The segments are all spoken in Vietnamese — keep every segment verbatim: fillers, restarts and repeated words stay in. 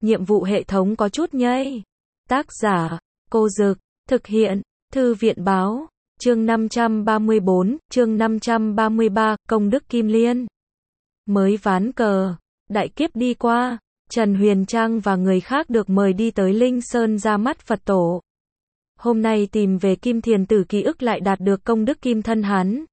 nhiệm vụ hệ thống có chút nhây. Tác giả, Cô Dực, thực hiện, Thư viện Báo, chương năm trăm ba mươi bốn, chương năm trăm ba mươi ba, công đức Kim Liên. Mới ván cờ, đại kiếp đi qua, Trần Huyền Trang và người khác được mời đi tới Linh Sơn ra mắt Phật tổ. Hôm nay tìm về Kim Thiền Tử ký ức lại đạt được công đức kim thân hắn.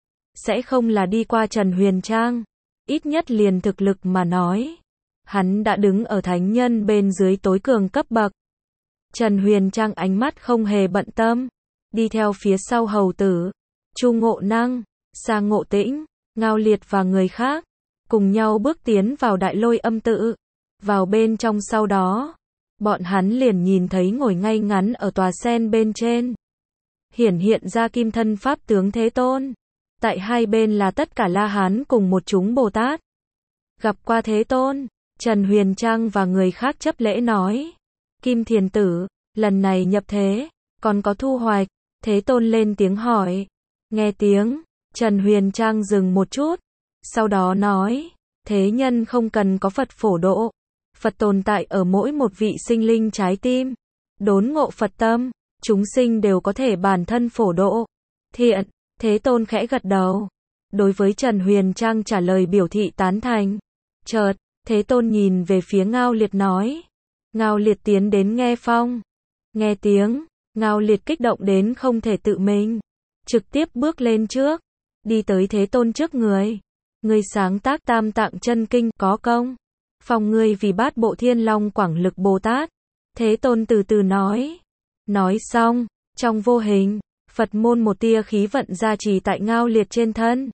Sẽ không là đi qua Trần Huyền Trang, ít nhất liền thực lực mà nói. Hắn đã đứng ở thánh nhân bên dưới tối cường cấp bậc. Trần Huyền Trang ánh mắt không hề bận tâm, đi theo phía sau hầu tử, Chu Ngộ Năng, Sa Ngộ Tĩnh, Ngao Liệt và người khác, cùng nhau bước tiến vào đại lôi âm tự. Vào bên trong sau đó, bọn hắn liền nhìn thấy ngồi ngay ngắn ở tòa sen bên trên. Hiển hiện ra kim thân pháp tướng Thế Tôn. Tại hai bên là tất cả La Hán cùng một chúng Bồ Tát. Gặp qua Thế Tôn, Trần Huyền Trang và người khác chấp lễ nói. Kim Thiền Tử, lần này nhập thế, còn có thu hoạch. Thế Tôn lên tiếng hỏi. Nghe tiếng, Trần Huyền Trang dừng một chút. Sau đó nói, thế nhân không cần có Phật phổ độ. Phật tồn tại ở mỗi một vị sinh linh trái tim. Đốn ngộ Phật tâm, chúng sinh đều có thể bản thân phổ độ. Thiện, Thế Tôn khẽ gật đầu. Đối với Trần Huyền Trang trả lời biểu thị tán thành. Chợt, Thế Tôn nhìn về phía Ngao Liệt nói. Ngao Liệt tiến đến nghe phong. Nghe tiếng, Ngao Liệt kích động đến không thể tự mình. Trực tiếp bước lên trước, đi tới Thế Tôn trước người. Người sáng tác Tam Tạng Chân Kinh có công. Phong ngươi vì Bát Bộ Thiên Long Quảng Lực Bồ Tát. Thế Tôn từ từ nói. Nói xong, trong vô hình, Phật môn một tia khí vận gia trì tại Ngao Liệt trên thân.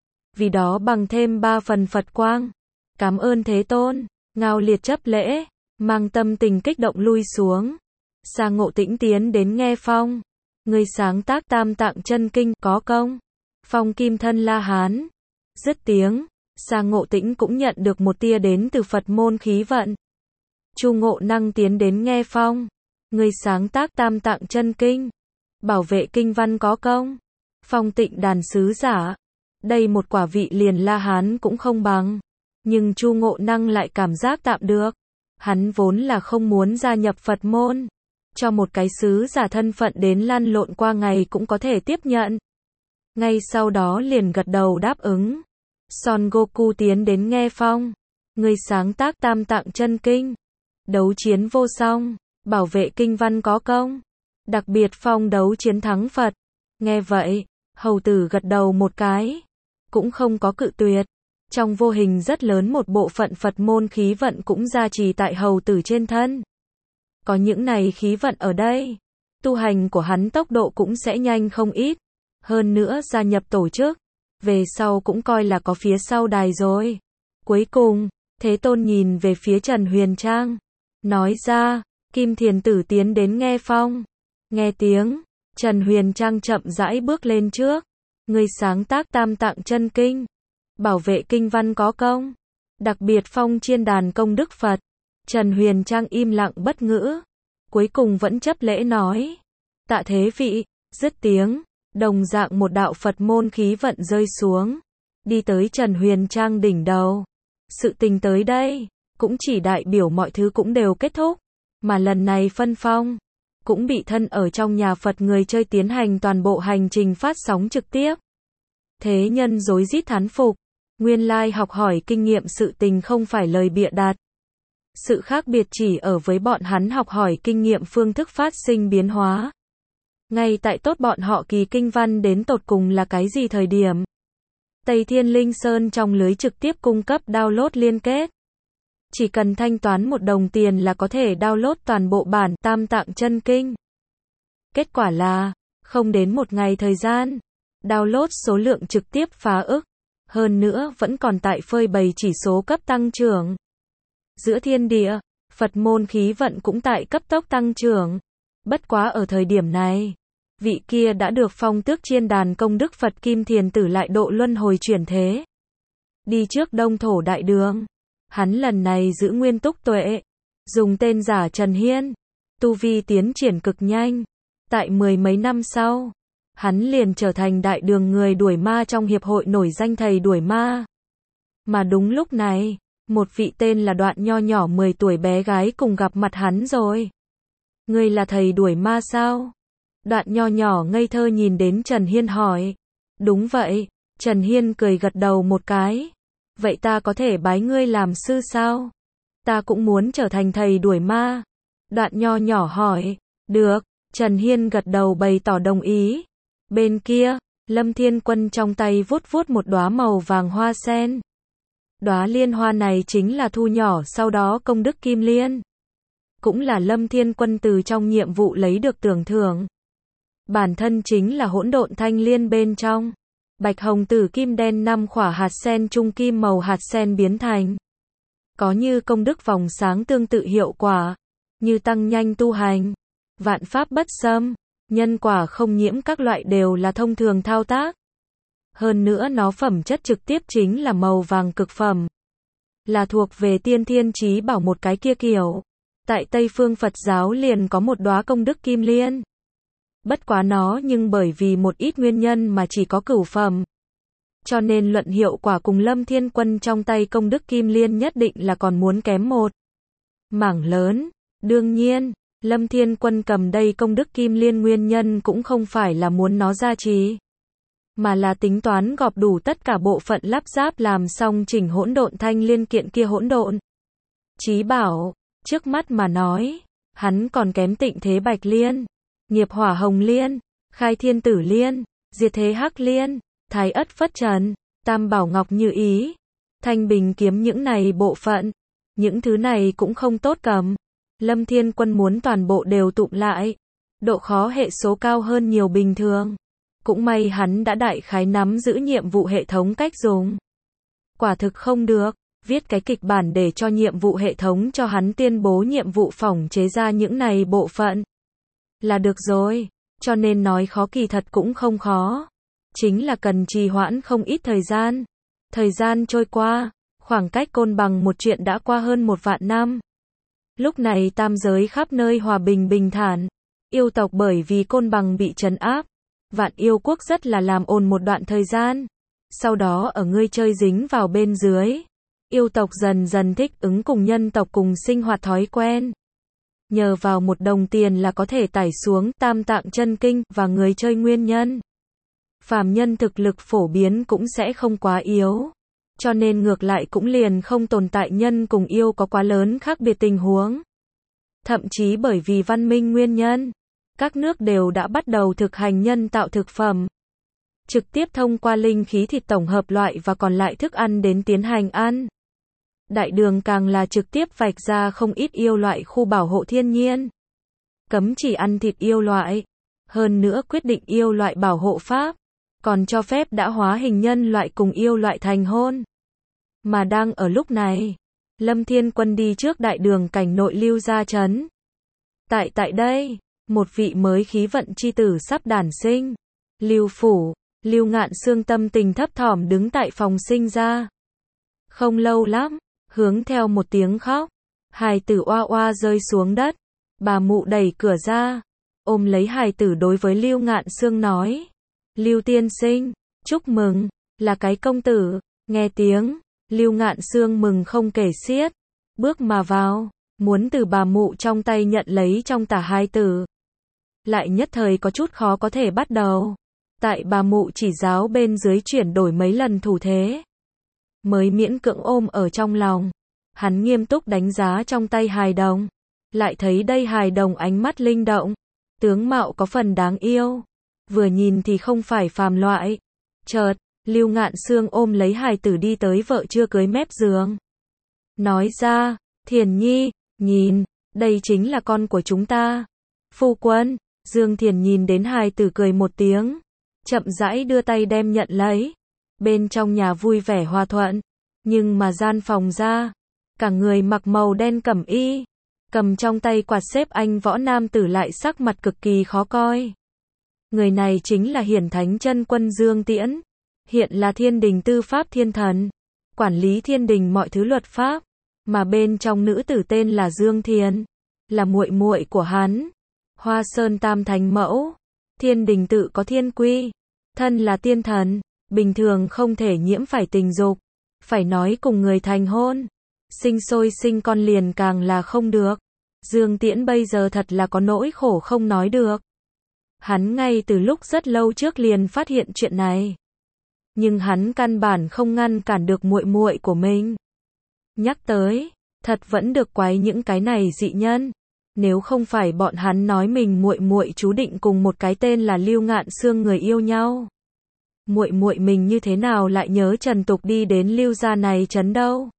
Vì đó bằng thêm ba phần Phật quang. Cảm ơn Thế Tôn. Ngao Liệt chấp lễ, mang tâm tình kích động lui xuống. Sa Ngộ Tĩnh tiến đến nghe phong. Người sáng tác Tam Tạng Chân Kinh có công. Phong kim thân La Hán. Dứt tiếng, Sa Ngộ Tĩnh cũng nhận được một tia đến từ Phật môn khí vận. Chu Ngộ Năng tiến đến nghe phong. Người sáng tác Tam Tạng Chân Kinh. Bảo vệ kinh văn có công. Phong Tịnh Đàn sứ giả. Đây một quả vị liền La Hán cũng không bằng. Nhưng Chu Ngộ Năng lại cảm giác tạm được. Hắn vốn là không muốn gia nhập Phật môn. Cho một cái sứ giả thân phận đến lăn lộn qua ngày cũng có thể tiếp nhận. Ngay sau đó liền gật đầu đáp ứng. Son Goku tiến đến nghe phong. Người sáng tác Tam Tạng Chân Kinh. Đấu chiến vô song. Bảo vệ kinh văn có công. Đặc biệt phong đấu chiến thắng Phật. Nghe vậy, hầu tử gật đầu một cái. Cũng không có cự tuyệt. Trong vô hình rất lớn một bộ phận Phật môn khí vận cũng gia trì tại hầu tử trên thân. Có những này khí vận ở đây, tu hành của hắn tốc độ cũng sẽ nhanh không ít. Hơn nữa gia nhập tổ chức, về sau cũng coi là có phía sau đài rồi. Cuối cùng, Thế Tôn nhìn về phía Trần Huyền Trang. Nói ra, Kim Thiền Tử tiến đến nghe phong. Nghe tiếng, Trần Huyền Trang chậm rãi bước lên trước. Người sáng tác Tam Tạng Chân Kinh. Bảo vệ kinh văn có công. Đặc biệt phong chiên đàn công đức Phật. Trần Huyền Trang im lặng bất ngữ. Cuối cùng vẫn chấp lễ nói. Tạ thế vị. Dứt tiếng, đồng dạng một đạo Phật môn khí vận rơi xuống. Đi tới Trần Huyền Trang đỉnh đầu. Sự tình tới đây, cũng chỉ đại biểu mọi thứ cũng đều kết thúc. Mà lần này phân phong, cũng bị thân ở trong nhà Phật người chơi tiến hành toàn bộ hành trình phát sóng trực tiếp. Thế nhân rối rít thán phục. Nguyên lai học hỏi kinh nghiệm sự tình không phải lời bịa đặt. Sự khác biệt chỉ ở với bọn hắn học hỏi kinh nghiệm phương thức phát sinh biến hóa. Ngay tại tốt bọn họ kỳ kinh văn đến tột cùng là cái gì thời điểm. Tây Thiên Linh Sơn trong lưới trực tiếp cung cấp download liên kết. Chỉ cần thanh toán một đồng tiền là có thể download toàn bộ bản Tam Tạng Chân Kinh. Kết quả là, không đến một ngày thời gian, download số lượng trực tiếp phá ức. Hơn nữa vẫn còn tại phơi bày chỉ số cấp tăng trưởng. Giữa thiên địa, Phật môn khí vận cũng tại cấp tốc tăng trưởng. Bất quá ở thời điểm này, vị kia đã được phong tước chiên đàn công đức Phật Kim Thiền Tử lại độ luân hồi chuyển thế. Đi trước Đông Thổ Đại Đường. Hắn lần này giữ nguyên túc tuệ. Dùng tên giả Trần Hiên. Tu vi tiến triển cực nhanh. Tại mười mấy năm sau, hắn liền trở thành đại đường người đuổi ma trong hiệp hội nổi danh thầy đuổi ma. Mà đúng lúc này, Một vị tên là Đoạn Nho nhỏ mười tuổi bé gái cùng gặp mặt hắn rồi. Ngươi là thầy đuổi ma sao? Đoạn Nho nhỏ ngây thơ nhìn đến Trần Hiên hỏi. Đúng vậy, Trần Hiên cười gật đầu một cái. Vậy ta có thể bái ngươi làm sư sao? Ta cũng muốn trở thành thầy đuổi ma. Đoạn Nho nhỏ hỏi. Được, Trần Hiên gật đầu bày tỏ đồng ý. Bên kia, Lâm Thiên Quân trong tay vuốt vuốt một đóa màu vàng hoa sen. Đóa liên hoa này chính là thu nhỏ sau đó công đức kim liên. Cũng là Lâm Thiên Quân từ trong nhiệm vụ lấy được tưởng thưởng. Bản thân chính là hỗn độn thanh liên bên trong. Bạch hồng tử kim đen năm khỏa hạt sen trung kim màu hạt sen biến thành. Có như công đức vòng sáng tương tự hiệu quả. Như tăng nhanh tu hành. Vạn pháp bất xâm. Nhân quả không nhiễm các loại đều là thông thường thao tác. Hơn nữa nó phẩm chất trực tiếp chính là màu vàng cực phẩm. Là thuộc về tiên thiên chí bảo một cái kia kiểu. Tại Tây phương Phật giáo liền có một đóa công đức kim liên. Bất quá nó nhưng bởi vì một ít nguyên nhân mà chỉ có cửu phẩm. Cho nên luận hiệu quả cùng Lâm Thiên Quân trong tay công đức kim liên nhất định là còn muốn kém một mảng lớn. Đương nhiên, Lâm Thiên Quân cầm đây công đức kim liên nguyên nhân cũng không phải là muốn nó gia trì. Mà là tính toán gọp đủ tất cả bộ phận lắp ráp làm xong chỉnh hỗn độn thanh liên kiện kia hỗn độn chí bảo. Trước mắt mà nói, hắn còn kém tịnh thế bạch liên, nghiệp hỏa hồng liên, khai thiên tử liên, diệt thế hắc liên, thái ất phất trần, tam bảo ngọc như ý, thanh bình kiếm những này bộ phận. Những thứ này cũng không tốt cầm. Lâm Thiên Quân muốn toàn bộ đều tụm lại. Độ khó hệ số cao hơn nhiều bình thường. Cũng may hắn đã đại khái nắm giữ nhiệm vụ hệ thống cách dùng. Quả thực không được, viết cái kịch bản để cho nhiệm vụ hệ thống cho hắn tuyên bố nhiệm vụ phỏng chế ra những này bộ phận. Là được rồi, cho nên nói khó kỳ thật cũng không khó. Chính là cần trì hoãn không ít thời gian. Thời gian trôi qua, khoảng cách Côn Bằng một chuyện đã qua hơn một vạn năm. Lúc này tam giới khắp nơi hòa bình bình thản. Yêu tộc bởi vì Côn Bằng bị trấn áp. Vạn yêu quốc rất là làm ồn một đoạn thời gian. Sau đó ở ngươi chơi dính vào bên dưới. Yêu tộc dần dần thích ứng cùng nhân tộc cùng sinh hoạt thói quen. Nhờ vào một đồng tiền là có thể tải xuống tam tạng chân kinh và người chơi nguyên nhân. Phàm nhân thực lực phổ biến cũng sẽ không quá yếu. Cho nên ngược lại cũng liền không tồn tại nhân cùng yêu có quá lớn khác biệt tình huống. Thậm chí bởi vì văn minh nguyên nhân, các nước đều đã bắt đầu thực hành nhân tạo thực phẩm. Trực tiếp thông qua linh khí thịt tổng hợp loại và còn lại thức ăn đến tiến hành ăn. Đại đường càng là trực tiếp vạch ra không ít yêu loại khu bảo hộ thiên nhiên. Cấm chỉ ăn thịt yêu loại. Hơn nữa quyết định yêu loại bảo hộ pháp. Còn cho phép đã hóa hình nhân loại cùng yêu loại thành hôn. Mà đang ở lúc này, Lâm Thiên Quân đi trước đại đường cảnh nội Lưu Gia trấn. Tại tại đây, một vị mới khí vận chi tử sắp đản sinh. Lưu phủ, Lưu Ngạn Xương tâm tình thấp thỏm đứng tại phòng sinh ra. Không lâu lắm, hướng theo một tiếng khóc, hài tử oa oa rơi xuống đất. Bà mụ đẩy cửa ra, ôm lấy hài tử đối với Lưu Ngạn Xương nói. Lưu tiên sinh, chúc mừng, là cái công tử. Nghe tiếng, Lưu Ngạn Xương mừng không kể xiết. Bước mà vào, muốn từ bà mụ trong tay nhận lấy trong tả hài tử. Lại nhất thời có chút khó có thể bắt đầu. Tại bà mụ chỉ giáo bên dưới chuyển đổi mấy lần thủ thế. Mới miễn cưỡng ôm ở trong lòng. Hắn nghiêm túc đánh giá trong tay hài đồng. Lại thấy đây hài đồng ánh mắt linh động. Tướng mạo có phần đáng yêu. Vừa nhìn thì không phải phàm loại. Chợt, Lưu Ngạn Xương ôm lấy hài tử đi tới vợ chưa cưới mép giường. Nói ra, Thiền Nhi, nhìn, đây chính là con của chúng ta. Phu quân, Dương Thiền nhìn đến hài tử cười một tiếng. Chậm rãi đưa tay đem nhận lấy. Bên trong nhà vui vẻ hòa thuận. Nhưng mà gian phòng ra, cả người mặc màu đen cẩm y. Cầm trong tay quạt xếp anh võ nam tử lại sắc mặt cực kỳ khó coi. Người này chính là Hiển Thánh Chân Quân Dương Tiễn. Hiện là thiên đình tư pháp thiên thần. Quản lý thiên đình mọi thứ luật pháp. Mà bên trong nữ tử tên là Dương Thiền. Là muội muội của hắn. Hoa Sơn Tam Thánh Mẫu. Thiên đình tự có thiên quy. Thân là tiên thần. Bình thường không thể nhiễm phải tình dục. Phải nói cùng người thành hôn. sinh sôi sinh con liền càng là không được. Dương Tiễn bây giờ thật là có nỗi khổ không nói được. Hắn ngay từ lúc rất lâu trước liền phát hiện chuyện này. Nhưng hắn căn bản không ngăn cản được muội muội của mình. Nhắc tới, thật vẫn được quái những cái này dị nhân. Nếu không phải bọn hắn nói mình muội muội chú định cùng một cái tên là Lưu Ngạn Sương người yêu nhau. Muội muội mình như thế nào lại nhớ Trần Tục đi đến Lưu gia này trấn đâu?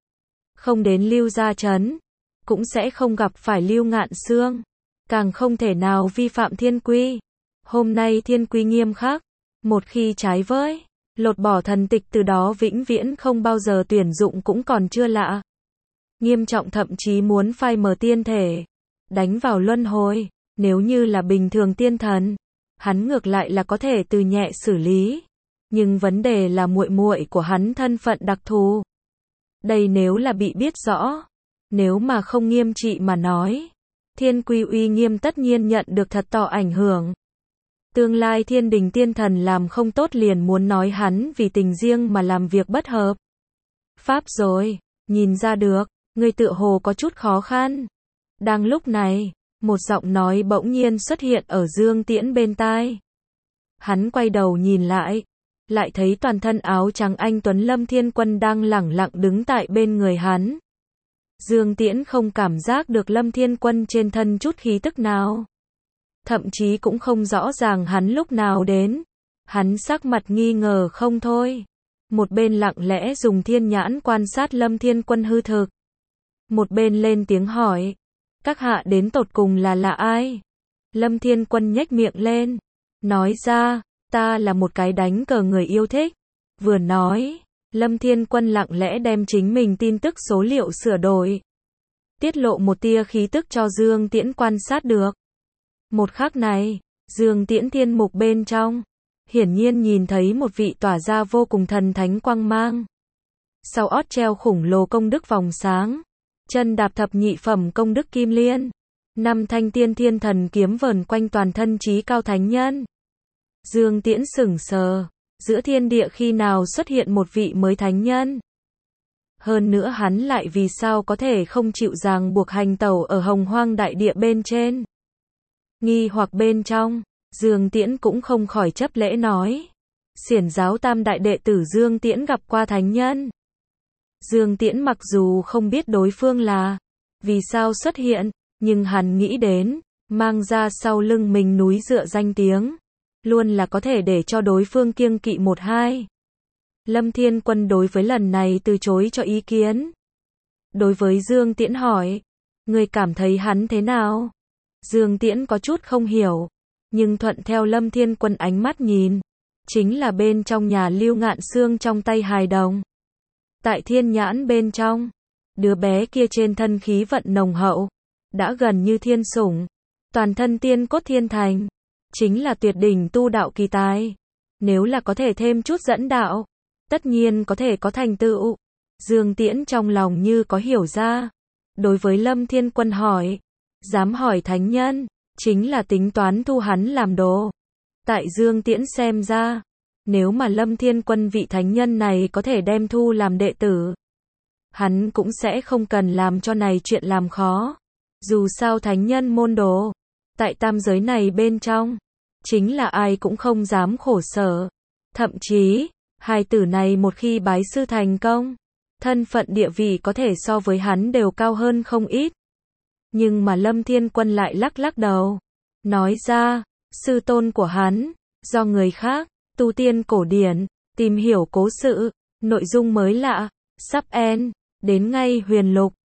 Không đến Lưu gia trấn, cũng sẽ không gặp phải Lưu Ngạn Sương, càng không thể nào vi phạm thiên quy. Hôm nay thiên quy nghiêm khắc, một khi trái với, lột bỏ thần tịch từ đó vĩnh viễn không bao giờ tuyển dụng cũng còn chưa lạ. Nghiêm trọng thậm chí muốn phai mờ tiên thể, đánh vào luân hồi. Nếu như là bình thường tiên thần, hắn ngược lại là có thể từ nhẹ xử lý. Nhưng vấn đề là muội muội của hắn thân phận đặc thù. Đây nếu là bị biết rõ, nếu mà không nghiêm trị mà nói, thiên quy uy nghiêm tất nhiên nhận được thật to ảnh hưởng. Tương lai thiên đình tiên thần làm không tốt liền muốn nói hắn vì tình riêng mà làm việc bất hợp pháp rồi. Nhìn ra được, người tựa hồ có chút khó khăn. Đang lúc này, một giọng nói bỗng nhiên xuất hiện ở Dương Tiễn bên tai. Hắn quay đầu nhìn lại, lại thấy toàn thân áo trắng anh tuấn Lâm Thiên Quân đang lẳng lặng đứng tại bên người hắn. Dương Tiễn không cảm giác được Lâm Thiên Quân trên thân chút khí tức nào. Thậm chí cũng không rõ ràng hắn lúc nào đến. Hắn sắc mặt nghi ngờ không thôi. Một bên lặng lẽ dùng thiên nhãn quan sát Lâm Thiên Quân hư thực. Một bên lên tiếng hỏi. Các hạ đến tột cùng là là ai? Lâm Thiên Quân nhếch miệng lên. Nói ra, ta là một cái đánh cờ người yêu thích. Vừa nói, Lâm Thiên Quân lặng lẽ đem chính mình tin tức số liệu sửa đổi. Tiết lộ một tia khí tức cho Dương Tiễn quan sát được. Một khắc này, Dương Tiễn thiên mục bên trong, hiển nhiên nhìn thấy một vị tỏa ra vô cùng thần thánh quang mang. Sau ót treo khủng lồ công đức vòng sáng, chân đạp thập nhị phẩm công đức kim liên, năm thanh tiên thiên thần kiếm vờn quanh toàn thân trí cao thánh nhân. Dương Tiễn sững sờ, giữa thiên địa khi nào xuất hiện một vị mới thánh nhân. Hơn nữa hắn lại vì sao có thể không chịu ràng buộc hành tẩu ở hồng hoang đại địa bên trên. Nghi hoặc bên trong, Dương Tiễn cũng không khỏi chấp lễ nói. Xiển giáo tam đại đệ tử Dương Tiễn gặp qua thánh nhân. Dương Tiễn mặc dù không biết đối phương là vì sao xuất hiện, nhưng hắn nghĩ đến, mang ra sau lưng mình núi dựa danh tiếng, luôn là có thể để cho đối phương kiêng kỵ một hai. Lâm Thiên Quân đối với lần này từ chối cho ý kiến. Đối với Dương Tiễn hỏi, người cảm thấy hắn thế nào? Dương Tiễn có chút không hiểu, nhưng thuận theo Lâm Thiên Quân ánh mắt nhìn, chính là bên trong nhà Lưu Ngạn Sương trong tay hài đồng. Tại thiên nhãn bên trong, đứa bé kia trên thân khí vận nồng hậu, đã gần như thiên sủng, toàn thân tiên cốt thiên thành, chính là tuyệt đỉnh tu đạo kỳ tài. Nếu là có thể thêm chút dẫn đạo, tất nhiên có thể có thành tựu. Dương Tiễn trong lòng như có hiểu ra. Đối với Lâm Thiên Quân hỏi, dám hỏi thánh nhân, chính là tính toán thu hắn làm đồ. Tại Dương Tiễn xem ra, nếu mà Lâm Thiên Quân vị thánh nhân này có thể đem thu làm đệ tử, hắn cũng sẽ không cần làm cho này chuyện làm khó. Dù sao thánh nhân môn đồ, tại tam giới này bên trong, chính là ai cũng không dám khổ sở. Thậm chí, hai tử này một khi bái sư thành công, thân phận địa vị có thể so với hắn đều cao hơn không ít. Nhưng mà Lâm Thiên Quân lại lắc lắc đầu, nói ra, sư tôn của hắn, do người khác, tu tiên cổ điển, tìm hiểu cố sự, nội dung mới lạ, sắp end, đến ngay huyền lục.